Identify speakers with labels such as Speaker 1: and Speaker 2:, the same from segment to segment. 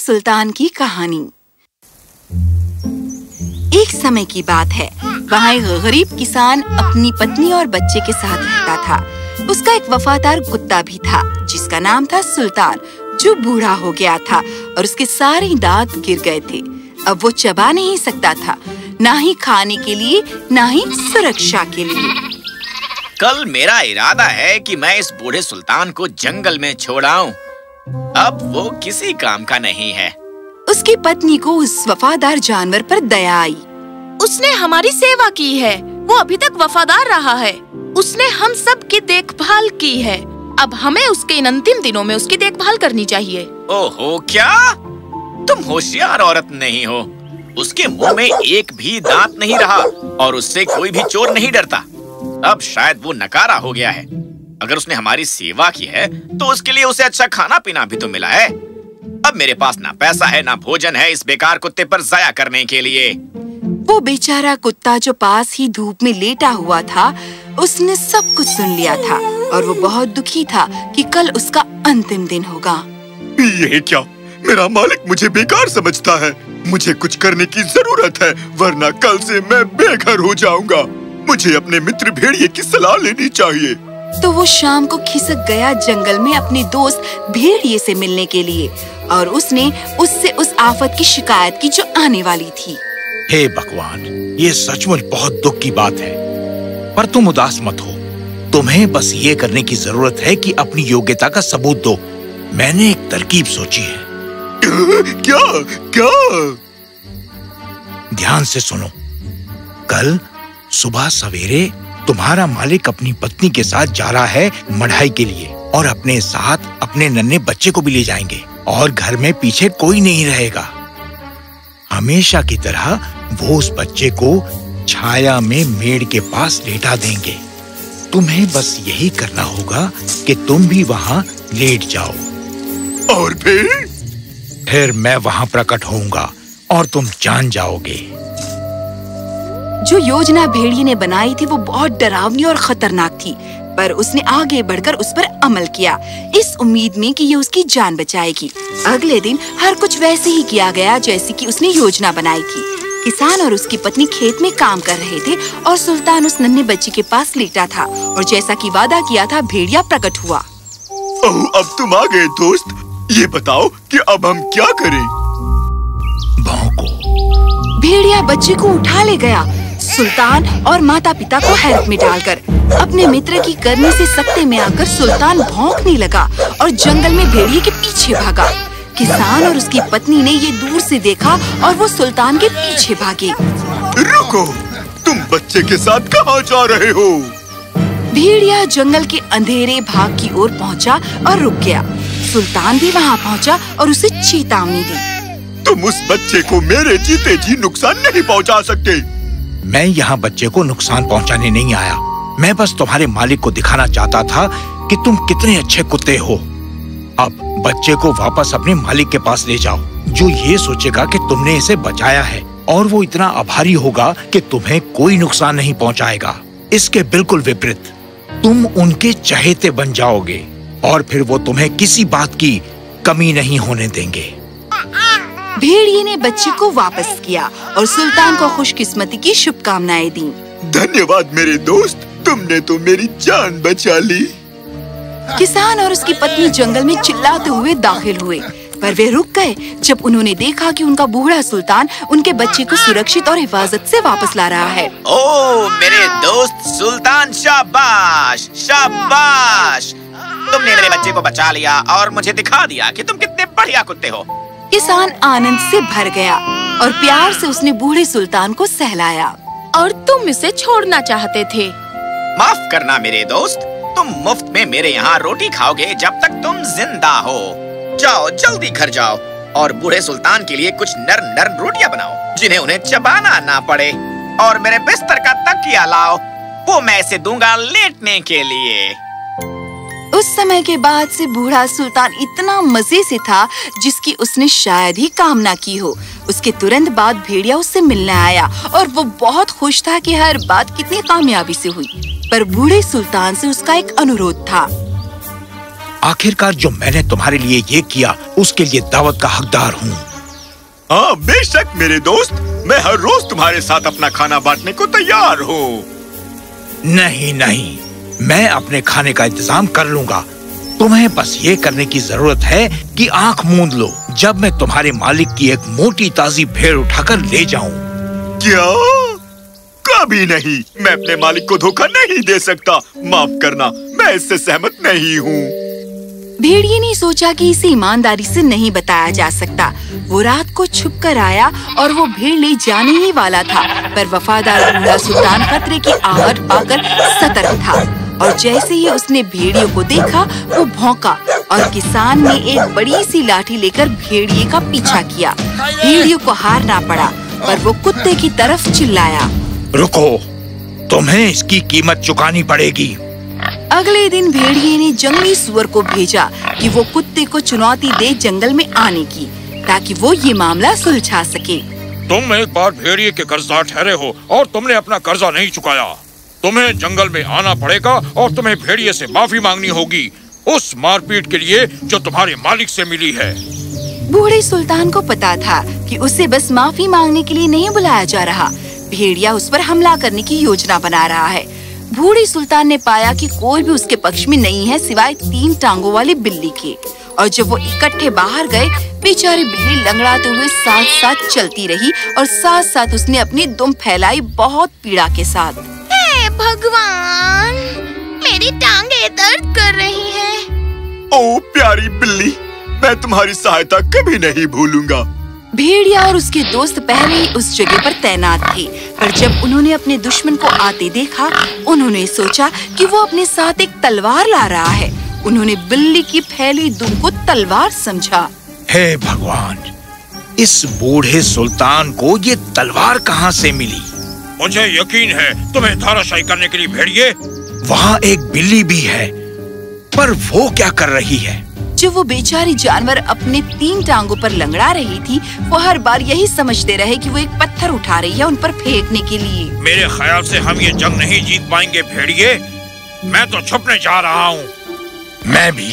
Speaker 1: सुल्तान की कहानी। एक समय की बात है, वहाँ एक गरीब किसान अपनी पत्नी और बच्चे के साथ रहता था। उसका एक वफादार कुत्ता भी था जिसका नाम था सुल्तान, जो बूढ़ा हो गया था और उसके सारे दांत गिर गए थे। अब वो चबा नहीं सकता था, ना ही खाने के लिए ना ही सुरक्षा के लिए।
Speaker 2: कल मेरा इरादा है कि मैं इस बूढ़े सुल्तान को जंगल में छोड़ आऊं। अब वो किसी काम का नहीं है।
Speaker 1: उसकी पत्नी को उस वफादार जानवर पर दया आई।
Speaker 3: उसने हमारी सेवा की है, वो अभी तक वफादार रहा है, उसने हम सब की देखभाल की है। अब हमें उसके इन अंतिम दिनों में उसकी देखभाल करनी चाहिए।
Speaker 2: ओहो, क्या तुम होशियार औरत नहीं हो? उसके मुंह में एक भी दांत नहीं रहा और उससे कोई भी चोर नहीं डरता। अब शायद वो नकारा हो गया है। अगर उसने हमारी सेवा की है तो उसके लिए उसे अच्छा खाना पीना भी तो मिला है। अब मेरे पास ना पैसा है ना भोजन है इस बेकार कुत्ते पर जाया करने के लिए।
Speaker 1: वो बेचारा कुत्ता जो पास ही धूप में लेटा हुआ था, उसने सब कुछ सुन लिया था और वो बहुत दुखी था कि कल उसका अंतिम दिन होगा।
Speaker 4: ये क्या? मेरा मालिक मुझे बेकार समझता है। मुझे कुछ करने की जरूरत है, वरना कल से मैं बेघर हो जाऊंगा। मुझे अपने मित्र भेड़िए की सलाह लेनी चाहिए।
Speaker 1: तो वो शाम को खिसक गया जंगल में अपने दोस्त भेड़िए से मिलने के लिए और उसने उससे उस आफत की शिकायत की जो आने वाली थी।
Speaker 5: हे भगवान, ये सचमुच बहुत दुख की बात है, पर तुम उदास मत हो। तुम्हें बस ये करने की जरूरत है कि अपनी योग्यता का सबूत दो। मैंने एक तरकीब सोची है।
Speaker 4: क्या? क्या?
Speaker 5: ध्यान से सुनो। कल सुबह सवेरे तुम्हारा मालिक अपनी पत्नी के साथ जा रहा है मढ़ाई के लिए और अपने साथ अपने नन्हे बच्चे को भी ले जाएंगे और घर में पीछे कोई नहीं रहेगा। हमेशा की तरह वो उस बच्चे को छाया में मेड़ के पास लेटा देंगे। तुम्हें बस यही करना होगा कि तुम भी वहाँ लेट जाओ।
Speaker 4: और
Speaker 5: फिर मैं वहाँ प्रकट होऊंगा और तुम जान जाओगे।
Speaker 1: जो योजना भेड़िए ने बनाई थी वो बहुत डरावनी और खतरनाक थी, पर उसने आगे बढ़कर उस पर अमल किया, इस उम्मीद में कि ये उसकी जान बचाएगी। अगले दिन हर कुछ वैसे ही किया गया जैसे कि उसने योजना बनाई थी। किसान और उसकी पत्नी खेत में काम कर रहे थे और सुल्तान उस नन्हे बच्चे के पास लेटा था और जैसा कि वादा किया था भेड़िया प्रकट हुआ।
Speaker 4: अब तुम आ गए दोस्त। ये बताओ कि अब हम क्या करें?
Speaker 5: भौंको।
Speaker 1: भेड़िया बच्चे को उठा ले गया। सुल्तान और माता पिता को हैरत में डालकर अपने मित्र की करनी से सकते में आकर सुल्तान भौंकने लगा और जंगल में भेड़िए के पीछे भागा। किसान और उसकी पत्नी ने ये दूर से देखा और वो सुल्तान के पीछे भागे।
Speaker 4: रुको, तुम बच्चे के साथ कहाँ जा रहे हो?
Speaker 1: भेड़िया जंगल के अंधेरे भाग की ओर पहुंचा और रुक गया। सुल्तान भी वहां पहुंचा और उसे चेतावनी दी।
Speaker 4: तुम उस बच्चे को मेरे जीते जी नुकसान नहीं पहुंचा सकते।
Speaker 5: मैं यहाँ बच्चे को नुकसान पहुँचाने नहीं आया। मैं बस तुम्हारे मालिक को दिखाना चाहता था कि तुम कितने अच्छे कुत्ते हो। अब बच्चे को वापस अपने मालिक के पास ले जाओ, जो ये सोचेगा कि तुमने इसे बचाया है और वो इतना आभारी होगा कि तुम्हें कोई नुकसान नहीं पहुँचाएगा। इसके बिल्कुल विपरीत तुम उनके चहेते बन जाओगे और फिर वो तुम्हें किसी बात की कमी नहीं होने देंगे।
Speaker 1: भेड़िए ने बच्चे को वापस किया और सुल्तान को खुशकिस्मती की शुभकामनाएं दी।
Speaker 4: धन्यवाद मेरे दोस्त, तुमने तो मेरी जान बचा ली।
Speaker 1: किसान और उसकी पत्नी जंगल में चिल्लाते हुए दाखिल हुए, पर वे रुक गए जब उन्होंने देखा कि उनका बूढ़ा सुल्तान उनके बच्चे को सुरक्षित और हिफाजत से वापस ला रहा है।
Speaker 2: ओ मेरे दोस्त सुल्तान, शाबाश शाबाश, तुमने मेरे बच्चे को बचा लिया और मुझे दिखा दिया कि तुम कितने बढ़िया कुत्ते हो।
Speaker 1: किसान आनंद से भर गया और प्यार से उसने बूढ़े सुल्तान को सहलाया।
Speaker 3: और तुम इसे छोड़ना चाहते थे।
Speaker 2: माफ करना मेरे दोस्त, तुम मुफ्त में मेरे यहाँ रोटी खाओगे जब तक तुम जिंदा हो। जाओ जल्दी घर जाओ और बूढ़े सुल्तान के लिए कुछ नरम नरम रोटियां बनाओ जिन्हें उन्हें चबाना ना पड़े, और मेरे बिस्तर का तकिया लाओ, वो मैं इसे दूंगा लेटने के लिए।
Speaker 1: उस समय के बाद से बूढ़ा सुल्तान इतना मजे से था जिसकी उसने शायद ही कामना की हो। उसके तुरंत बाद भेड़िया उससे मिलने आया और वो बहुत खुश था कि हर बात कितनी कामयाबी से हुई। पर बूढ़े सुल्तान से उसका एक अनुरोध था।
Speaker 5: आखिरकार जो मैंने तुम्हारे लिए ये किया उसके लिए दावत का हकदार हूँ।
Speaker 4: हाँ बेशक मेरे दोस्त, मैं हर रोज तुम्हारे साथ अपना खाना बांटने को तैयार हूँ।
Speaker 5: नहीं नहीं, मैं अपने खाने का इंतजाम कर लूंगा। तुम्हें बस ये करने की जरूरत है कि आंख मूंद लो जब मैं तुम्हारे मालिक की एक मोटी ताजी भेड़ उठाकर ले जाऊं।
Speaker 4: क्या? कभी नहीं, मैं अपने मालिक को धोखा नहीं दे सकता। माफ करना, मैं इससे सहमत नहीं हूँ।
Speaker 1: भेड़िए ने सोचा कि इसे ईमानदारी से नहीं बताया जा सकता। वो रात को छुप कर आया और वो भेड़ ले जाने ही वाला था, पर वफादार बूढ़ा सुल्तान खतरे की आहट पाकर सतर्क था। और जैसे ही उसने भेड़ियों को देखा, वो भौंका और किसान ने एक बड़ी सी लाठी लेकर भेड़िए का पीछा किया। भेड़ियों को हारना पड़ा, पर वो कुत्ते की तरफ चिल्लाया,
Speaker 5: रुको, तुम्हें इसकी कीमत चुकानी पड़ेगी।
Speaker 1: अगले दिन भेड़िए ने जंगली सुअर को भेजा कि वो कुत्ते को चुनौती दे जंगल में आने की, ताकि वो ये मामला सुलझा सके।
Speaker 5: तुम एक बार भेड़िए के कर्जदार ठहरे हो और तुमने अपना कर्जा नहीं चुकाया। तुम्हें जंगल में आना पड़ेगा और तुम्हें भेड़िए से माफी मांगनी होगी उस मारपीट के लिए जो तुम्हारे मालिक से मिली है।
Speaker 1: बूढ़े सुल्तान को पता था कि उसे बस माफी मांगने के लिए नहीं बुलाया जा रहा, भेड़िया उस पर हमला करने की योजना बना रहा है। बूढ़े सुल्तान ने पाया कि कोई भी उसके पक्ष में नहीं है सिवाय 3 टांगों वाली बिल्ली के। और जब वो इकट्ठे बाहर गए, बेचारी बिल्ली लंगड़ाते हुए साथ साथ चलती रही और साथ साथ उसने अपनी दुम फैलाई बहुत पीड़ा के साथ।
Speaker 3: हे भगवान, मेरी टांगे दर्द कर रही हैं।
Speaker 4: ओ प्यारी बिल्ली, मैं तुम्हारी सहायता कभी नहीं भूलूंगा।
Speaker 1: भेड़िया और उसके दोस्त पहले ही उस जगह पर तैनात थे, पर जब उन्होंने अपने दुश्मन को आते देखा, उन्होंने सोचा कि वो अपने साथ एक तलवार ला रहा है। उन्होंने बिल्ली की फैली दुम को तलवार समझा।
Speaker 5: हे भगवान, इस बूढ़े सुल्तान को ये तलवार कहाँ से मिली? मुझे यकीन है तुम्हें धाराशायी करने के लिए भेड़िए। वहाँ एक बिल्ली भी है, पर वो क्या कर रही है?
Speaker 1: जब वो बेचारी जानवर अपने 3 टांगों पर लंगड़ा रही थी, वो हर बार यही समझते रहे कि वो एक पत्थर उठा रही है उन पर फेंकने के लिए।
Speaker 5: मेरे ख्याल से हम ये जंग नहीं जीत पाएंगे भेड़िए। मैं तो छुपने जा रहा हूँ। मैं भी।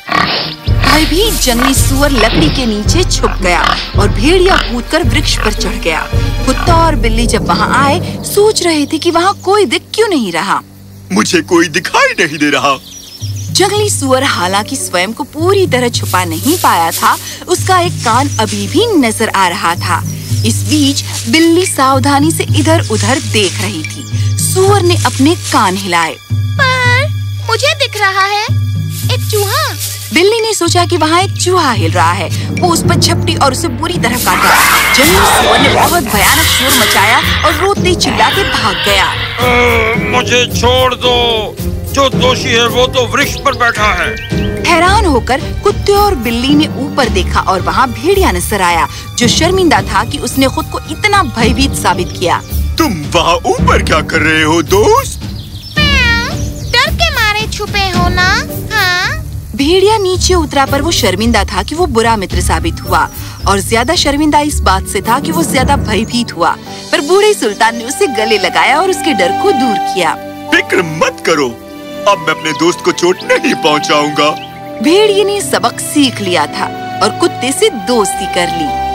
Speaker 1: भयभीत जंगली सुअर लकड़ी के नीचे छुप गया और भेड़िया कूदकर वृक्ष पर चढ़ गया। कुत्ता और बिल्ली जब वहाँ आए, सोच रहे थे कि वहाँ कोई दिख क्यों नहीं रहा।
Speaker 4: मुझे कोई दिखाई नहीं दे रहा।
Speaker 1: जंगली सुअर हालांकि स्वयं को पूरी तरह छुपा नहीं पाया था, उसका एक कान अभी भी नजर आ रहा था। इस बीच बिल्ली सावधानी से इधर उधर देख रही थी। सुअर ने अपने कान हिलाए,
Speaker 3: पर मुझे दिख रहा है एक चूहा।
Speaker 1: बिल्ली ने सोचा कि वहाँ एक चूहा हिल रहा है। वो उस पर झपटी और उसे बुरी तरह काटा। जंगली सुअर ने बहुत भयानक शोर मचाया और रोते चिल्लाते भाग गया।
Speaker 5: मुझे छोड़ दो, जो दोषी है वो तो वृक्ष पर बैठा है।
Speaker 1: हैरान होकर कुत्ते और बिल्ली ने ऊपर देखा और वहाँ भेड़िया नजर आया, जो शर्मिंदा था कि उसने खुद को इतना भयभीत साबित किया।
Speaker 4: तुम वहाँ ऊपर क्या कर रहे हो दोस्त?
Speaker 3: डर के मारे छुपे हो ना? हाँ?
Speaker 1: भेड़िया नीचे उतरा, पर वो शर्मिंदा था कि वो बुरा मित्र साबित हुआ, और ज्यादा शर्मिंदा इस बात से था कि वो ज्यादा भयभीत हुआ। पर बूढ़े सुल्तान ने उसे गले लगाया और उसके डर को दूर किया।
Speaker 4: फिक्र मत करो, अब मैं अपने दोस्त को चोट नहीं पहुंचाऊंगा।
Speaker 1: भेड़िए ने सबक सीख लिया था और कुत्ते से दोस्ती कर ली।